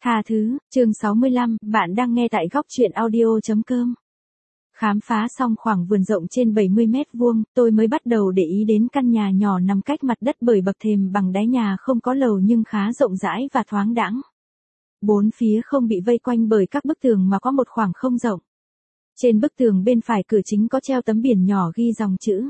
Tha thứ, chương 65, bạn đang nghe tại góc truyện audio.com. Khám phá xong khoảng vườn rộng trên 70 mét vuông, tôi mới bắt đầu để ý đến căn nhà nhỏ nằm cách mặt đất bởi bậc thềm bằng đáy nhà không có lầu nhưng khá rộng rãi và thoáng đãng. Bốn phía không bị vây quanh bởi các bức tường mà có một khoảng không rộng. Trên bức tường bên phải cửa chính có treo tấm biển nhỏ ghi dòng chữ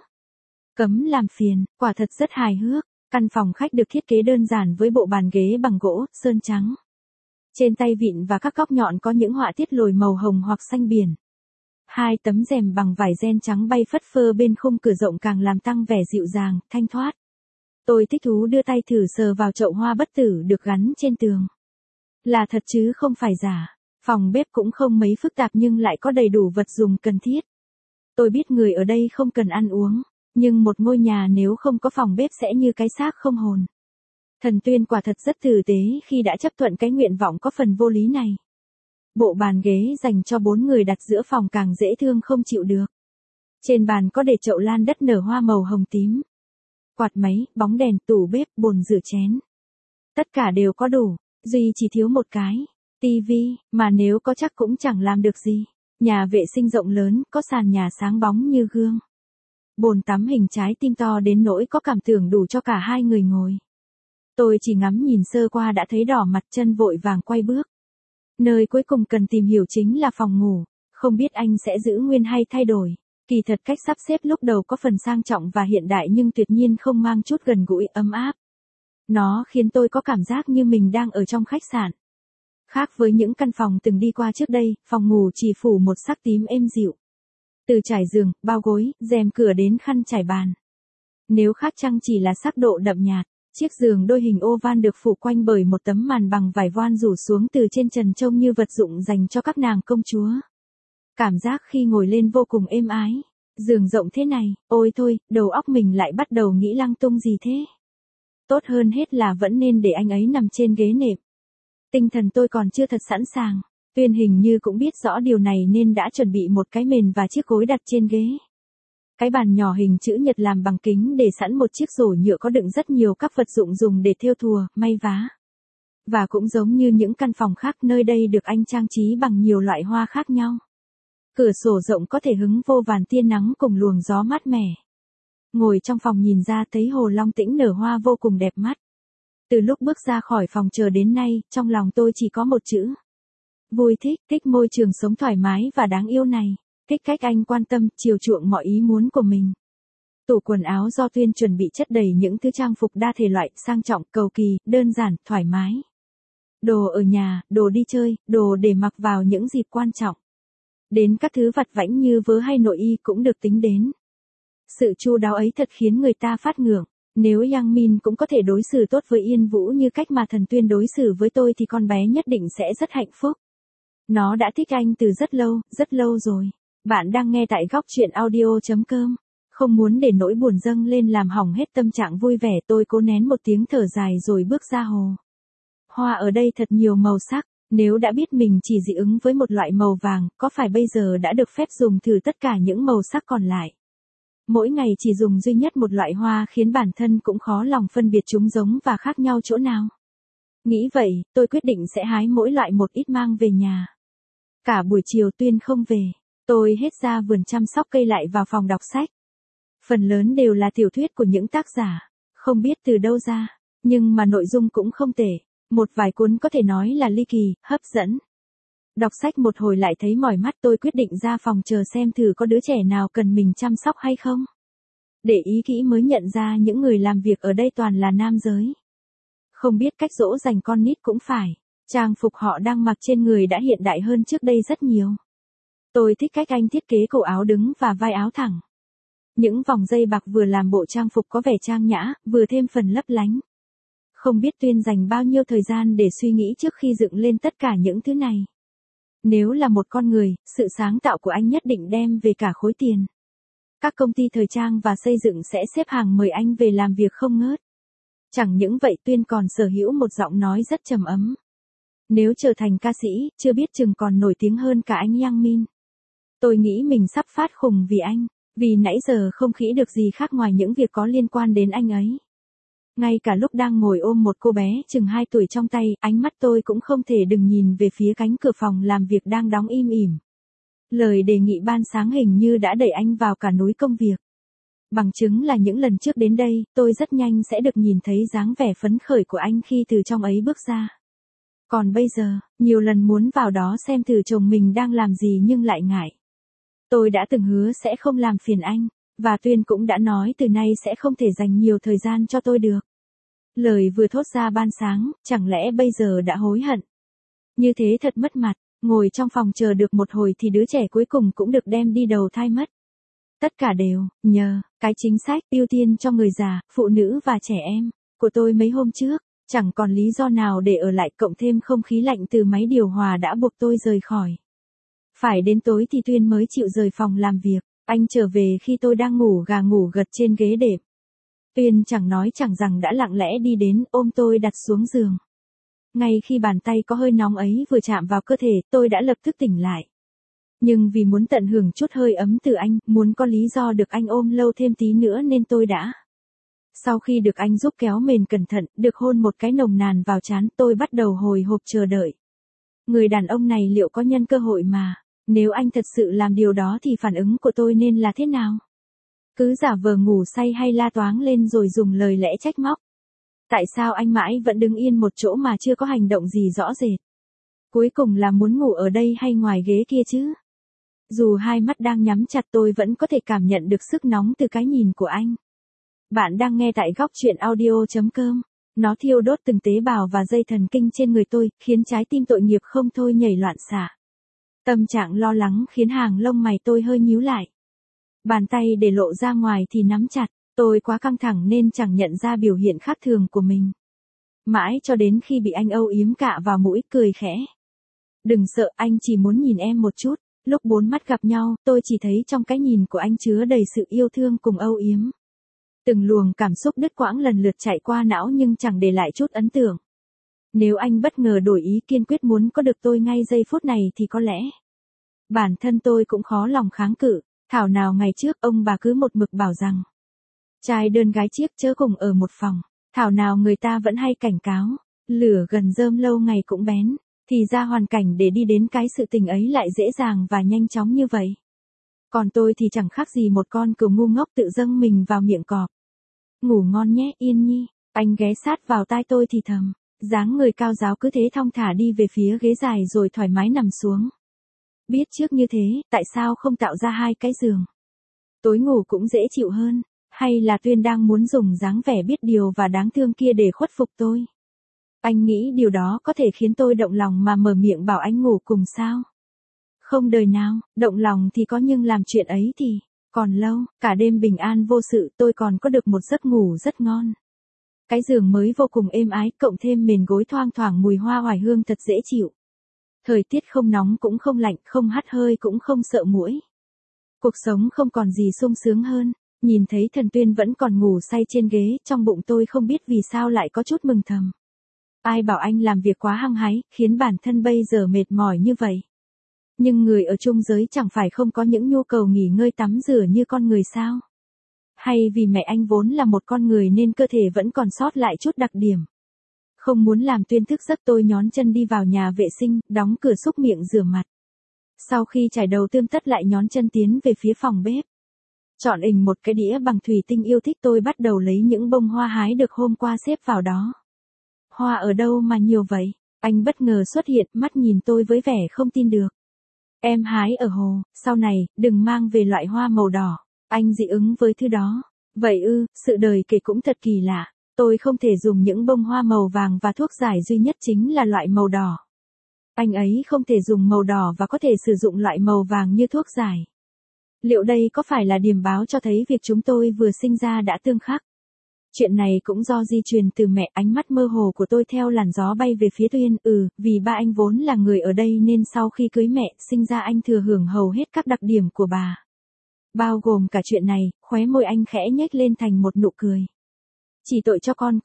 cấm làm phiền, quả thật rất hài hước. Căn phòng khách được thiết kế đơn giản với bộ bàn ghế bằng gỗ, sơn trắng. Trên tay vịn và các góc nhọn có những họa tiết lồi màu hồng hoặc xanh biển. Hai tấm rèm bằng vải ren trắng bay phất phơ bên khung cửa rộng càng làm tăng vẻ dịu dàng, thanh thoát. Tôi thích thú đưa tay thử sờ vào chậu hoa bất tử được gắn trên tường. Là thật chứ không phải giả. Phòng bếp cũng không mấy phức tạp nhưng lại có đầy đủ vật dùng cần thiết. Tôi biết người ở đây không cần ăn uống, nhưng một ngôi nhà nếu không có phòng bếp sẽ như cái xác không hồn. Thần Tuyên quả thật rất tử tế khi đã chấp thuận cái nguyện vọng có phần vô lý này. Bộ bàn ghế dành cho 4 người đặt giữa phòng càng dễ thương không chịu được. Trên bàn có để chậu lan đất nở hoa màu hồng tím. Quạt máy, bóng đèn, tủ bếp, bồn rửa chén. Tất cả đều có đủ, duy chỉ thiếu một cái. Tivi, mà nếu có chắc cũng chẳng làm được gì. Nhà vệ sinh rộng lớn, có sàn nhà sáng bóng như gương. Bồn tắm hình trái tim to đến nỗi có cảm tưởng đủ cho cả hai người ngồi. Tôi chỉ ngắm nhìn sơ qua đã thấy đỏ mặt chân vội vàng quay bước. Nơi cuối cùng cần tìm hiểu chính là phòng ngủ, không biết anh sẽ giữ nguyên hay thay đổi. Kỳ thật cách sắp xếp lúc đầu có phần sang trọng và hiện đại nhưng tuyệt nhiên không mang chút gần gũi ấm áp. Nó khiến tôi có cảm giác như mình đang ở trong khách sạn. Khác với những căn phòng từng đi qua trước đây, phòng ngủ chỉ phủ một sắc tím êm dịu. Từ trải giường, bao gối, rèm cửa đến khăn trải bàn. Nếu khác chăng chỉ là sắc độ đậm nhạt. Chiếc giường đôi hình oval được phủ quanh bởi một tấm màn bằng vải voan rủ xuống từ trên trần trông như vật dụng dành cho các nàng công chúa. Cảm giác khi ngồi lên vô cùng êm ái. Giường rộng thế này, ôi thôi, đầu óc mình lại bắt đầu nghĩ lăng tung gì thế. Tốt hơn hết là vẫn nên để anh ấy nằm trên ghế nệm. Tinh thần tôi còn chưa thật sẵn sàng. Tuyên hình như cũng biết rõ điều này nên đã chuẩn bị một cái mền và chiếc gối đặt trên ghế. Cái bàn nhỏ hình chữ nhật làm bằng kính để sẵn một chiếc rổ nhựa có đựng rất nhiều các vật dụng dùng để thêu thùa, may vá. Và cũng giống như những căn phòng khác nơi đây được anh trang trí bằng nhiều loại hoa khác nhau. Cửa sổ rộng có thể hứng vô vàn tia nắng cùng luồng gió mát mẻ. Ngồi trong phòng nhìn ra thấy hồ long tĩnh nở hoa vô cùng đẹp mắt. Từ lúc bước ra khỏi phòng chờ đến nay, trong lòng tôi chỉ có một chữ. Vui thích môi trường sống thoải mái và đáng yêu này. Thích cách anh quan tâm, chiều chuộng mọi ý muốn của mình. Tủ quần áo do Tuyên chuẩn bị chất đầy những thứ trang phục đa thể loại, sang trọng, cầu kỳ, đơn giản, thoải mái. Đồ ở nhà, đồ đi chơi, đồ để mặc vào những dịp quan trọng. Đến các thứ vặt vãnh như vớ hay nội y cũng được tính đến. Sự chu đáo ấy thật khiến người ta phát ngưỡng. Nếu Yang Min cũng có thể đối xử tốt với Yên Vũ như cách mà thần Tuyên đối xử với tôi thì con bé nhất định sẽ rất hạnh phúc. Nó đã thích anh từ rất lâu rồi. Bạn đang nghe tại góc truyện audio.com. Không muốn để nỗi buồn dâng lên làm hỏng hết tâm trạng vui vẻ, tôi cố nén một tiếng thở dài rồi bước ra hồ. Hoa ở đây thật nhiều màu sắc, nếu đã biết mình chỉ dị ứng với một loại màu vàng, có phải bây giờ đã được phép dùng thử tất cả những màu sắc còn lại? Mỗi ngày chỉ dùng duy nhất một loại hoa khiến bản thân cũng khó lòng phân biệt chúng giống và khác nhau chỗ nào. Nghĩ vậy, tôi quyết định sẽ hái mỗi loại một ít mang về nhà. Cả buổi chiều Tuyên không về. Tôi hết ra vườn chăm sóc cây lại vào phòng đọc sách. Phần lớn đều là tiểu thuyết của những tác giả, không biết từ đâu ra, nhưng mà nội dung cũng không tệ. Một vài cuốn có thể nói là ly kỳ, hấp dẫn. Đọc sách một hồi lại thấy mỏi mắt, tôi quyết định ra phòng chờ xem thử có đứa trẻ nào cần mình chăm sóc hay không. Để ý kỹ mới nhận ra những người làm việc ở đây toàn là nam giới. Không biết cách dỗ dành con nít cũng phải. Trang phục họ đang mặc trên người đã hiện đại hơn trước đây rất nhiều. Tôi thích cách anh thiết kế cổ áo đứng và vai áo thẳng. Những vòng dây bạc vừa làm bộ trang phục có vẻ trang nhã, vừa thêm phần lấp lánh. Không biết Tuyên dành bao nhiêu thời gian để suy nghĩ trước khi dựng lên tất cả những thứ này. Nếu là một con người, sự sáng tạo của anh nhất định đem về cả khối tiền. Các công ty thời trang và xây dựng sẽ xếp hàng mời anh về làm việc không ngớt. Chẳng những vậy Tuyên còn sở hữu một giọng nói rất trầm ấm. Nếu trở thành ca sĩ, chưa biết chừng còn nổi tiếng hơn cả anh Yang Min. Tôi nghĩ mình sắp phát khùng vì anh, vì nãy giờ không nghĩ được gì khác ngoài những việc có liên quan đến anh ấy. Ngay cả lúc đang ngồi ôm một cô bé chừng 2 tuổi trong tay, ánh mắt tôi cũng không thể đừng nhìn về phía cánh cửa phòng làm việc đang đóng im ỉm. Lời đề nghị ban sáng hình như đã đẩy anh vào cả núi công việc. Bằng chứng là những lần trước đến đây, tôi rất nhanh sẽ được nhìn thấy dáng vẻ phấn khởi của anh khi từ trong ấy bước ra. Còn bây giờ, nhiều lần muốn vào đó xem thử chồng mình đang làm gì nhưng lại ngại. Tôi đã từng hứa sẽ không làm phiền anh, và Tuyên cũng đã nói từ nay sẽ không thể dành nhiều thời gian cho tôi được. Lời vừa thốt ra ban sáng, chẳng lẽ bây giờ đã hối hận? Như thế thật mất mặt, ngồi trong phòng chờ được một hồi thì đứa trẻ cuối cùng cũng được đem đi đầu thai mất. Tất cả đều, nhờ, cái chính sách ưu tiên cho người già, phụ nữ và trẻ em, của tôi mấy hôm trước, chẳng còn lý do nào để ở lại cộng thêm không khí lạnh từ máy điều hòa đã buộc tôi rời khỏi. Phải đến tối thì Tuyên mới chịu rời phòng làm việc, anh trở về khi tôi đang ngủ gà ngủ gật trên ghế đệm. Tuyên chẳng nói chẳng rằng đã lặng lẽ đi đến ôm tôi đặt xuống giường. Ngay khi bàn tay có hơi nóng ấy vừa chạm vào cơ thể, tôi đã lập tức tỉnh lại. Nhưng vì muốn tận hưởng chút hơi ấm từ anh, muốn có lý do được anh ôm lâu thêm tí nữa nên tôi đã. Sau khi được anh giúp kéo mền cẩn thận, được hôn một cái nồng nàn vào trán, tôi bắt đầu hồi hộp chờ đợi. Người đàn ông này liệu có nhân cơ hội mà, nếu anh thật sự làm điều đó thì phản ứng của tôi nên là thế nào? Cứ giả vờ ngủ say hay la toáng lên rồi dùng lời lẽ trách móc? Tại sao anh mãi vẫn đứng yên một chỗ mà chưa có hành động gì rõ rệt? Cuối cùng là muốn ngủ ở đây hay ngoài ghế kia chứ? Dù hai mắt đang nhắm chặt tôi vẫn có thể cảm nhận được sức nóng từ cái nhìn của anh. Bạn đang nghe tại góc truyện audio.com. Nó thiêu đốt từng tế bào và dây thần kinh trên người tôi, khiến trái tim tội nghiệp không thôi nhảy loạn xạ. Tâm trạng lo lắng khiến hàng lông mày tôi hơi nhíu lại. Bàn tay để lộ ra ngoài thì nắm chặt, tôi quá căng thẳng nên chẳng nhận ra biểu hiện khác thường của mình. Mãi cho đến khi bị anh âu yếm cạ vào mũi cười khẽ. Đừng sợ, anh chỉ muốn nhìn em một chút. Lúc bốn mắt gặp nhau, tôi chỉ thấy trong cái nhìn của anh chứa đầy sự yêu thương cùng âu yếm. Từng luồng cảm xúc đứt quãng lần lượt chạy qua não nhưng chẳng để lại chút ấn tượng. Nếu anh bất ngờ đổi ý kiên quyết muốn có được tôi ngay giây phút này thì có lẽ bản thân tôi cũng khó lòng kháng cự. Thảo nào ngày trước ông bà cứ một mực bảo rằng trai đơn gái chiếc chớ cùng ở một phòng. Thảo nào người ta vẫn hay cảnh cáo, lửa gần rơm lâu ngày cũng bén. Thì ra hoàn cảnh để đi đến cái sự tình ấy lại dễ dàng và nhanh chóng như vậy. Còn tôi thì chẳng khác gì một con cừu ngu ngốc tự dâng mình vào miệng cọp. Ngủ ngon nhé Yên Nhi, anh ghé sát vào tai tôi thì thầm, dáng người cao ráo cứ thế thong thả đi về phía ghế dài rồi thoải mái nằm xuống. Biết trước như thế, tại sao không tạo ra hai cái giường? Tối ngủ cũng dễ chịu hơn, hay là Tuyên đang muốn dùng dáng vẻ biết điều và đáng thương kia để khuất phục tôi? Anh nghĩ điều đó có thể khiến tôi động lòng mà mở miệng bảo anh ngủ cùng sao? Không đời nào, động lòng thì có nhưng làm chuyện ấy thì còn lâu, cả đêm bình an vô sự tôi còn có được một giấc ngủ rất ngon. Cái giường mới vô cùng êm ái cộng thêm mền gối thoang thoảng mùi hoa oải hương thật dễ chịu. Thời tiết không nóng cũng không lạnh, không hắt hơi cũng không sợ muỗi. Cuộc sống không còn gì sung sướng hơn. Nhìn thấy thần Tuyên vẫn còn ngủ say trên ghế, trong bụng tôi không biết vì sao lại có chút mừng thầm. Ai bảo anh làm việc quá hăng hái, khiến bản thân bây giờ mệt mỏi như vậy. Nhưng người ở chung giới chẳng phải không có những nhu cầu nghỉ ngơi tắm rửa như con người sao? Hay vì mẹ anh vốn là một con người nên cơ thể vẫn còn sót lại chút đặc điểm? Không muốn làm Tuyên thức giấc tôi nhón chân đi vào nhà vệ sinh, đóng cửa xúc miệng rửa mặt. Sau khi chải đầu tươm tất lại nhón chân tiến về phía phòng bếp. Chọn ình một cái đĩa bằng thủy tinh yêu thích tôi bắt đầu lấy những bông hoa hái được hôm qua xếp vào đó. Hoa ở đâu mà nhiều vậy? Anh bất ngờ xuất hiện, mắt nhìn tôi với vẻ không tin được. Em hái ở hồ, sau này, đừng mang về loại hoa màu đỏ. Anh dị ứng với thứ đó. Vậy ư, sự đời kể cũng thật kỳ lạ. Tôi không thể dùng những bông hoa màu vàng và thuốc giải duy nhất chính là loại màu đỏ. Anh ấy không thể dùng màu đỏ và có thể sử dụng loại màu vàng như thuốc giải. Liệu đây có phải là điềm báo cho thấy việc chúng tôi vừa sinh ra đã tương khắc? Chuyện này cũng do di truyền từ mẹ. Ánh mắt mơ hồ của tôi theo làn gió bay về phía Tuyên. Vì ba anh vốn là người ở đây nên sau khi cưới mẹ, sinh ra anh thừa hưởng hầu hết các đặc điểm của bà. Bao gồm cả chuyện này, khóe môi anh khẽ nhếch lên thành một nụ cười. Chỉ tội cho con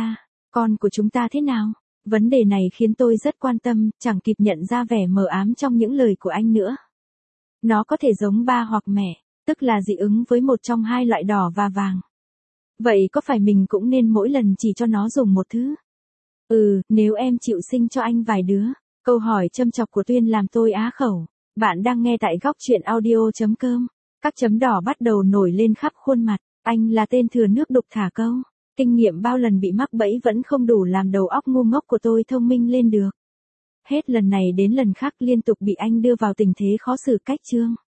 của chúng ta thế nào? Vấn đề này khiến tôi rất quan tâm, chẳng kịp nhận ra vẻ mờ ám trong những lời của anh nữa. Nó có thể giống ba hoặc mẹ, tức là dị ứng với một trong hai loại đỏ và vàng. Vậy có phải mình cũng nên mỗi lần chỉ cho nó dùng một thứ? Nếu em chịu sinh cho anh vài đứa. Câu hỏi châm chọc của Tuyên làm tôi á khẩu. Bạn đang nghe tại góc truyện audio.com. Các chấm đỏ bắt đầu nổi lên khắp khuôn mặt. Anh là tên thừa nước đục thả câu. Kinh nghiệm bao lần bị mắc bẫy vẫn không đủ làm đầu óc ngu ngốc của tôi thông minh lên được. Hết lần này đến lần khác liên tục bị anh đưa vào tình thế khó xử cách chương.